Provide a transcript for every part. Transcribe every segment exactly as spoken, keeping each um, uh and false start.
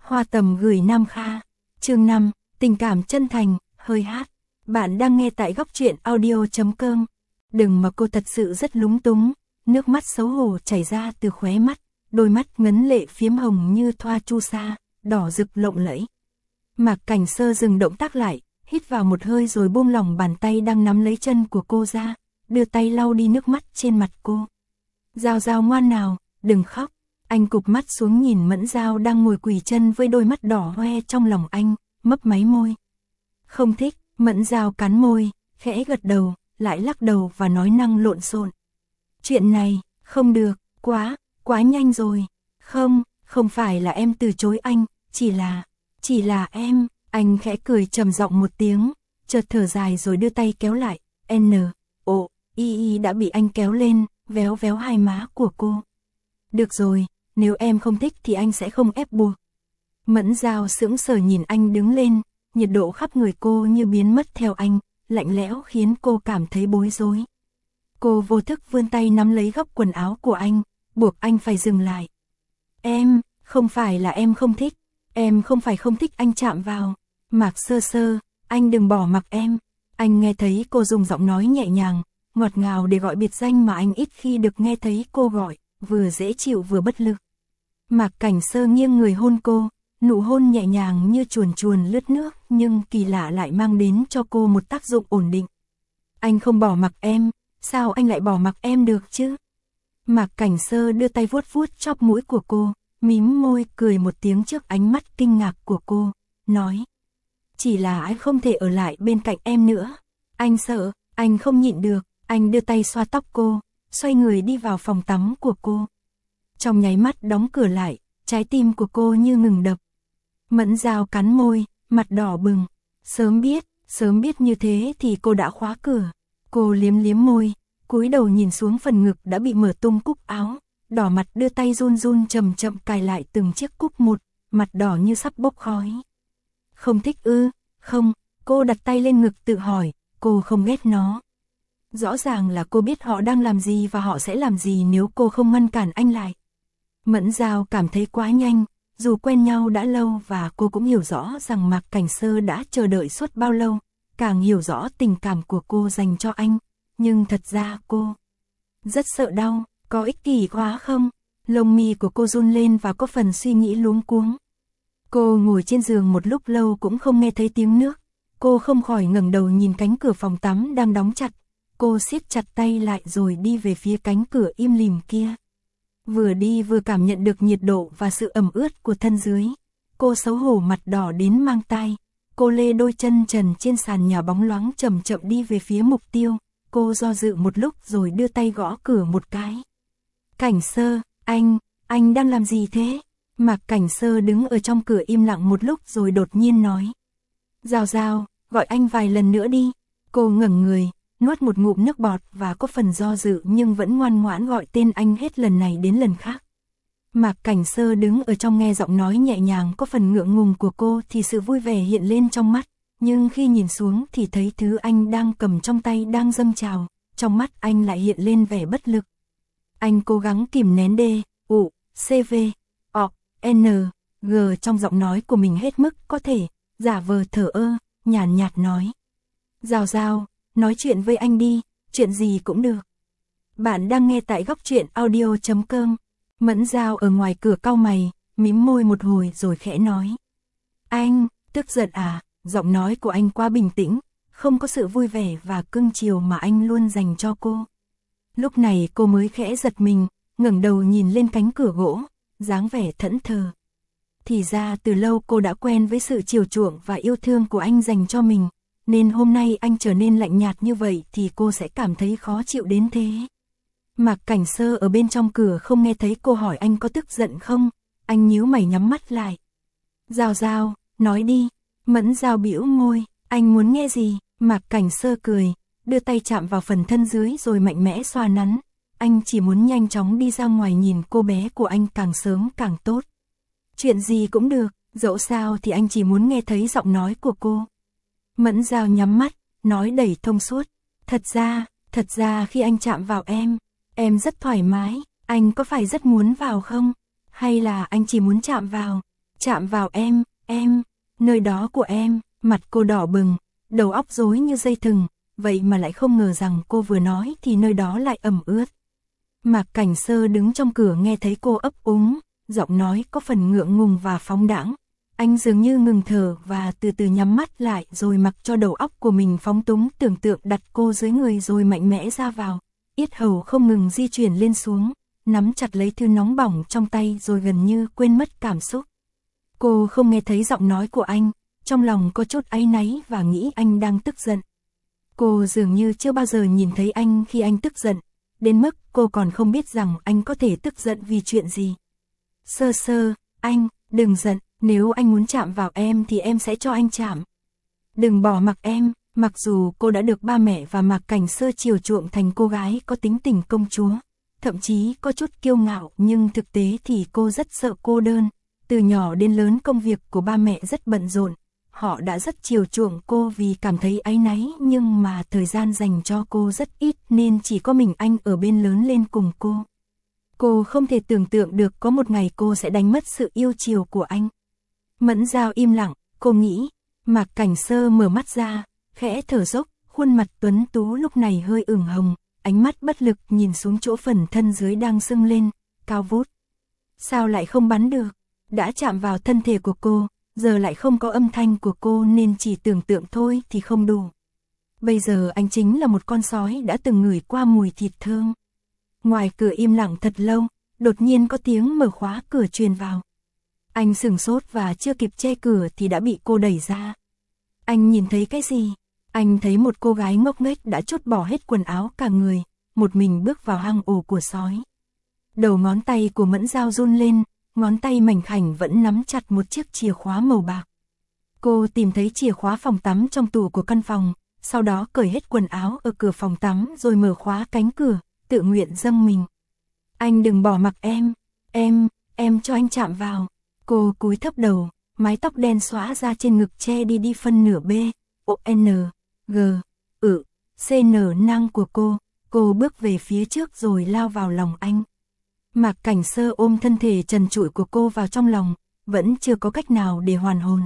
Hoa Tầm gửi Nam Kha. Chương năm, tình cảm chân thành, hơi hát. Bạn đang nghe tại góc truyện audio chấm com. Đừng mà cô thật sự rất lúng túng, nước mắt xấu hổ chảy ra từ khóe mắt, đôi mắt ngấn lệ phiếm hồng như thoa chu sa, đỏ rực lộng lẫy. Mạc Cảnh Sơ dừng động tác lại, hít vào một hơi rồi buông lỏng bàn tay đang nắm lấy chân của cô ra, đưa tay lau đi nước mắt trên mặt cô. Giao Giao ngoan nào, đừng khóc. Anh cụp mắt xuống nhìn Mẫn Giao đang ngồi quỳ chân với đôi mắt đỏ hoe trong lòng anh, mấp máy môi. Không thích. Mẫn Giao cắn môi, khẽ gật đầu, lại lắc đầu và nói năng lộn xộn. Chuyện này, không được, quá, quá nhanh rồi. Không, không phải là em từ chối anh, chỉ là, chỉ là em. Anh khẽ cười trầm giọng một tiếng, chợt thở dài rồi đưa tay kéo lại. N, O, Y Y đã bị anh kéo lên, véo véo hai má của cô. Được rồi, nếu em không thích thì anh sẽ không ép buộc. Mẫn Giao sững sờ nhìn anh đứng lên, nhiệt độ khắp người cô như biến mất theo anh, lạnh lẽo khiến cô cảm thấy bối rối. Cô vô thức vươn tay nắm lấy góc quần áo của anh, buộc anh phải dừng lại. Em, không phải là em không thích, em không phải không thích anh chạm vào. Mạc Sơ Sơ, anh đừng bỏ mặc em. Anh nghe thấy cô dùng giọng nói nhẹ nhàng, ngọt ngào để gọi biệt danh mà anh ít khi được nghe thấy cô gọi, vừa dễ chịu vừa bất lực. Mạc Cảnh Sơ nghiêng người hôn cô, nụ hôn nhẹ nhàng như chuồn chuồn lướt nước nhưng kỳ lạ lại mang đến cho cô một tác dụng ổn định. Anh không bỏ mặc em, sao anh lại bỏ mặc em được chứ? Mạc Cảnh Sơ đưa tay vuốt vuốt chóp mũi của cô, mím môi cười một tiếng trước ánh mắt kinh ngạc của cô, nói. Chỉ là anh không thể ở lại bên cạnh em nữa. Anh sợ, anh không nhịn được, anh đưa tay xoa tóc cô, xoay người đi vào phòng tắm của cô. Trong nháy mắt đóng cửa lại, trái tim của cô như ngừng đập. Mẫn Giao cắn môi, mặt đỏ bừng. Sớm biết, sớm biết như thế thì cô đã khóa cửa. Cô liếm liếm môi, cúi đầu nhìn xuống phần ngực đã bị mở tung cúc áo, đỏ mặt đưa tay run run chậm chậm cài lại từng chiếc cúc một, mặt đỏ như sắp bốc khói. Không thích ư? Không, cô đặt tay lên ngực tự hỏi, cô không ghét nó. Rõ ràng là cô biết họ đang làm gì và họ sẽ làm gì nếu cô không ngăn cản anh lại. Mẫn Giao cảm thấy quá nhanh, dù quen nhau đã lâu và cô cũng hiểu rõ rằng Mạc Cảnh Sơ đã chờ đợi suốt bao lâu, càng hiểu rõ tình cảm của cô dành cho anh, nhưng thật ra cô rất sợ đau, có ích kỷ quá không? Lông mi của cô run lên và có phần suy nghĩ luống cuống. Cô ngồi trên giường một lúc lâu cũng không nghe thấy tiếng nước, cô không khỏi ngẩng đầu nhìn cánh cửa phòng tắm đang đóng chặt, cô siết chặt tay lại rồi đi về phía cánh cửa im lìm kia. Vừa đi vừa cảm nhận được nhiệt độ và sự ẩm ướt của thân dưới. Cô xấu hổ mặt đỏ đến mang tai. Cô lê đôi chân trần trên sàn nhà bóng loáng chậm chậm đi về phía mục tiêu. Cô do dự một lúc rồi đưa tay gõ cửa một cái. Cảnh Sơ, anh, anh đang làm gì thế? Mạc Cảnh Sơ đứng ở trong cửa im lặng một lúc rồi đột nhiên nói. Giao Giao, gọi anh vài lần nữa đi. Cô ngẩng người, nuốt một ngụm nước bọt và có phần do dự nhưng vẫn ngoan ngoãn gọi tên anh hết lần này đến lần khác. Mạc Cảnh Sơ đứng ở trong nghe giọng nói nhẹ nhàng có phần ngượng ngùng của cô thì sự vui vẻ hiện lên trong mắt, nhưng khi nhìn xuống thì thấy thứ anh đang cầm trong tay đang dâng trào, trong mắt anh lại hiện lên vẻ bất lực. Anh cố gắng kìm nén D, U, C V, O, N, G trong giọng nói của mình hết mức có thể, giả vờ thờ ơ, nhàn nhạt nói. Giao Giao, nói chuyện với anh đi, chuyện gì cũng được. Bạn đang nghe tại góc truyện audio chấm com. Mẫn Giao ở ngoài cửa cau mày, mím môi một hồi rồi khẽ nói. Anh, tức giận à? Giọng nói của anh quá bình tĩnh, không có sự vui vẻ và cưng chiều mà anh luôn dành cho cô. Lúc này cô mới khẽ giật mình, ngẩng đầu nhìn lên cánh cửa gỗ, dáng vẻ thẫn thờ. Thì ra từ lâu cô đã quen với sự chiều chuộng và yêu thương của anh dành cho mình, nên hôm nay anh trở nên lạnh nhạt như vậy thì cô sẽ cảm thấy khó chịu đến thế. Mạc Cảnh Sơ ở bên trong cửa không nghe thấy cô hỏi anh có tức giận không, anh nhíu mày nhắm mắt lại. Giao Giao, nói đi. Mẫn Giao bĩu môi, anh muốn nghe gì? Mạc Cảnh Sơ cười, đưa tay chạm vào phần thân dưới rồi mạnh mẽ xoa nắn. Anh chỉ muốn nhanh chóng đi ra ngoài nhìn cô bé của anh càng sớm càng tốt. Chuyện gì cũng được, dẫu sao thì anh chỉ muốn nghe thấy giọng nói của cô. Mẫn Giao nhắm mắt, nói đầy thông suốt. Thật ra, thật ra khi anh chạm vào em, em rất thoải mái, anh có phải rất muốn vào không? Hay là anh chỉ muốn chạm vào? chạm vào em, em, nơi đó của em, mặt cô đỏ bừng, đầu óc rối như dây thừng, vậy mà lại không ngờ rằng cô vừa nói thì nơi đó lại ẩm ướt. Mạc Cảnh Sơ đứng trong cửa nghe thấy cô ấp úng, giọng nói có phần ngượng ngùng và phóng đãng. Anh dường như ngừng thở và từ từ nhắm mắt lại rồi mặc cho đầu óc của mình phóng túng tưởng tượng đặt cô dưới người rồi mạnh mẽ ra vào. Yết hầu không ngừng di chuyển lên xuống, nắm chặt lấy thứ nóng bỏng trong tay rồi gần như quên mất cảm xúc. Cô không nghe thấy giọng nói của anh, trong lòng có chút áy náy và nghĩ anh đang tức giận. Cô dường như chưa bao giờ nhìn thấy anh khi anh tức giận, đến mức cô còn không biết rằng anh có thể tức giận vì chuyện gì. Sơ Sơ, anh, đừng giận, nếu anh muốn chạm vào em thì em sẽ cho anh chạm. Đừng bỏ mặc em. Mặc dù cô đã được ba mẹ và Mạc Cảnh Sơ chiều chuộng thành cô gái có tính tình công chúa, thậm chí có chút kiêu ngạo, nhưng thực tế thì cô rất sợ cô đơn. Từ nhỏ đến lớn công việc của ba mẹ rất bận rộn, họ đã rất chiều chuộng cô vì cảm thấy áy náy, nhưng mà thời gian dành cho cô rất ít nên chỉ có mình anh ở bên lớn lên cùng cô. Cô không thể tưởng tượng được có một ngày cô sẽ đánh mất sự yêu chiều của anh. Mẫn Dao im lặng, cô nghĩ. Mạc Cảnh Sơ mở mắt ra, khẽ thở dốc, khuôn mặt tuấn tú lúc này hơi ửng hồng, ánh mắt bất lực nhìn xuống chỗ phần thân dưới đang sưng lên, cao vút. Sao lại không bắn được? Đã chạm vào thân thể của cô, giờ lại không có âm thanh của cô nên chỉ tưởng tượng thôi thì không đủ. Bây giờ anh chính là một con sói đã từng ngửi qua mùi thịt thơm. Ngoài cửa im lặng thật lâu, đột nhiên có tiếng mở khóa cửa truyền vào. Anh sửng sốt và chưa kịp che cửa thì đã bị cô đẩy ra. Anh nhìn thấy cái gì? Anh thấy một cô gái ngốc nghếch đã trút bỏ hết quần áo cả người, một mình bước vào hang ổ của sói. Đầu ngón tay của Mẫn Dao run lên, ngón tay mảnh khảnh vẫn nắm chặt một chiếc chìa khóa màu bạc. Cô tìm thấy chìa khóa phòng tắm trong tủ của căn phòng, sau đó cởi hết quần áo ở cửa phòng tắm rồi mở khóa cánh cửa, tự nguyện dâng mình. Anh đừng bỏ mặc em, em, em cho anh chạm vào. Cô cúi thấp đầu, mái tóc đen xõa ra trên ngực che đi đi phân nửa B, O, N, G, ự, C N năng của cô. Cô bước về phía trước rồi lao vào lòng anh. Mạc Cảnh Sơ ôm thân thể trần trụi của cô vào trong lòng, vẫn chưa có cách nào để hoàn hồn.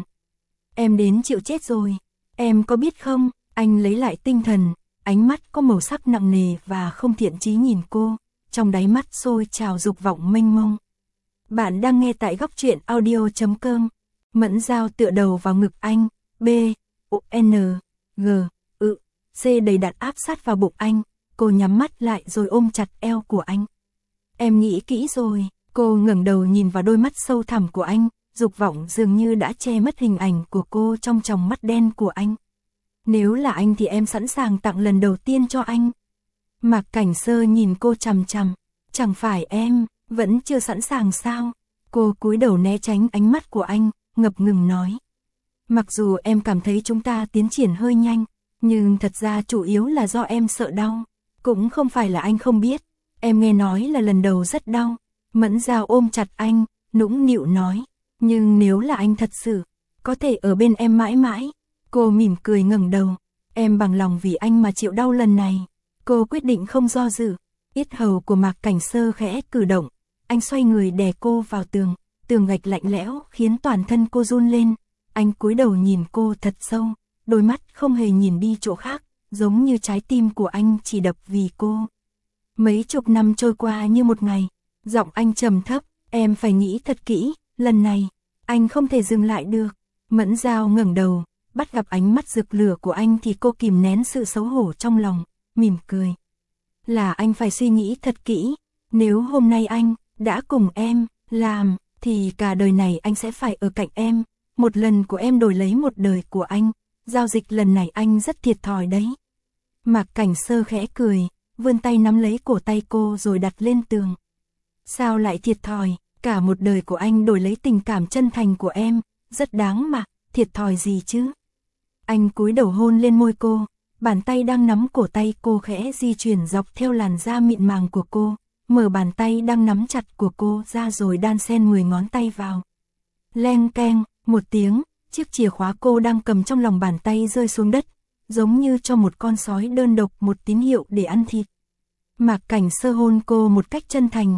Em đến chịu chết rồi, em có biết không? Anh lấy lại tinh thần, ánh mắt có màu sắc nặng nề và không thiện chí nhìn cô, trong đáy mắt sôi trào dục vọng mênh mông. Bạn đang nghe tại góc truyện audio chấm com. Mẫn Dao tựa đầu vào ngực anh, B, O, N, G, ự, C đầy đặn áp sát vào bụng anh. Cô nhắm mắt lại rồi ôm chặt eo của anh. Em nghĩ kỹ rồi. Cô ngẩng đầu nhìn vào đôi mắt sâu thẳm của anh, dục vọng dường như đã che mất hình ảnh của cô trong tròng mắt đen của anh. Nếu là anh thì em sẵn sàng tặng lần đầu tiên cho anh. Mạc Cảnh Sơ nhìn cô chằm chằm. Chẳng phải em vẫn chưa sẵn sàng sao? Cô cúi đầu né tránh ánh mắt của anh, ngập ngừng nói. Mặc dù em cảm thấy chúng ta tiến triển hơi nhanh, nhưng thật ra chủ yếu là do em sợ đau. Cũng không phải là anh không biết, em nghe nói là lần đầu rất đau. Mẫn Dao ôm chặt anh, nũng nịu nói. Nhưng nếu là anh thật sự, có thể ở bên em mãi mãi. Cô mỉm cười ngẩng đầu. Em bằng lòng vì anh mà chịu đau lần này. Cô quyết định không do dự. Yết hầu của Mạc Cảnh Sơ khẽ cử động. Anh xoay người đè cô vào tường. Tường gạch lạnh lẽo khiến toàn thân cô run lên. Anh cúi đầu nhìn cô thật sâu. Đôi mắt không hề nhìn đi chỗ khác, giống như trái tim của anh chỉ đập vì cô. Mấy chục năm trôi qua như một ngày. Giọng anh trầm thấp. Em phải nghĩ thật kỹ. Lần này, anh không thể dừng lại được. Mẫn Dao ngẩng đầu, bắt gặp ánh mắt rực lửa của anh thì cô kìm nén sự xấu hổ trong lòng, mỉm cười. Là anh phải suy nghĩ thật kỹ. Nếu hôm nay anh đã cùng em làm, thì cả đời này anh sẽ phải ở cạnh em. Một lần của em đổi lấy một đời của anh. Giao dịch lần này anh rất thiệt thòi đấy. Mạc Cảnh Sơ khẽ cười, vươn tay nắm lấy cổ tay cô rồi đặt lên tường. Sao lại thiệt thòi? Cả một đời của anh đổi lấy tình cảm chân thành của em, rất đáng mà, thiệt thòi gì chứ? Anh cúi đầu hôn lên môi cô, bàn tay đang nắm cổ tay cô khẽ di chuyển dọc theo làn da mịn màng của cô, mở bàn tay đang nắm chặt của cô ra rồi đan xen mười ngón tay vào. Leng keng, một tiếng, chiếc chìa khóa cô đang cầm trong lòng bàn tay rơi xuống đất, giống như cho một con sói đơn độc một tín hiệu để ăn thịt. Mạc Cảnh Sơ hôn cô một cách chân thành.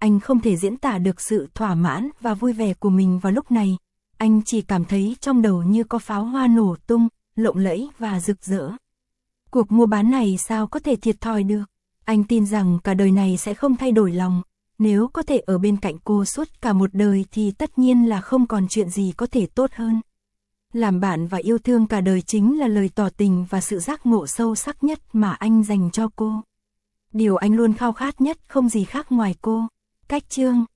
anh không thể diễn tả được sự thỏa mãn và vui vẻ của mình vào lúc này. Anh chỉ cảm thấy trong đầu như có pháo hoa nổ tung, lộng lẫy và rực rỡ. Cuộc mua bán này sao có thể thiệt thòi được? Anh tin rằng cả đời này sẽ không thay đổi lòng. Nếu có thể ở bên cạnh cô suốt cả một đời thì tất nhiên là không còn chuyện gì có thể tốt hơn. Làm bạn và yêu thương cả đời chính là lời tỏ tình và sự giác ngộ sâu sắc nhất mà anh dành cho cô. Điều anh luôn khao khát nhất không gì khác ngoài cô. Cách chương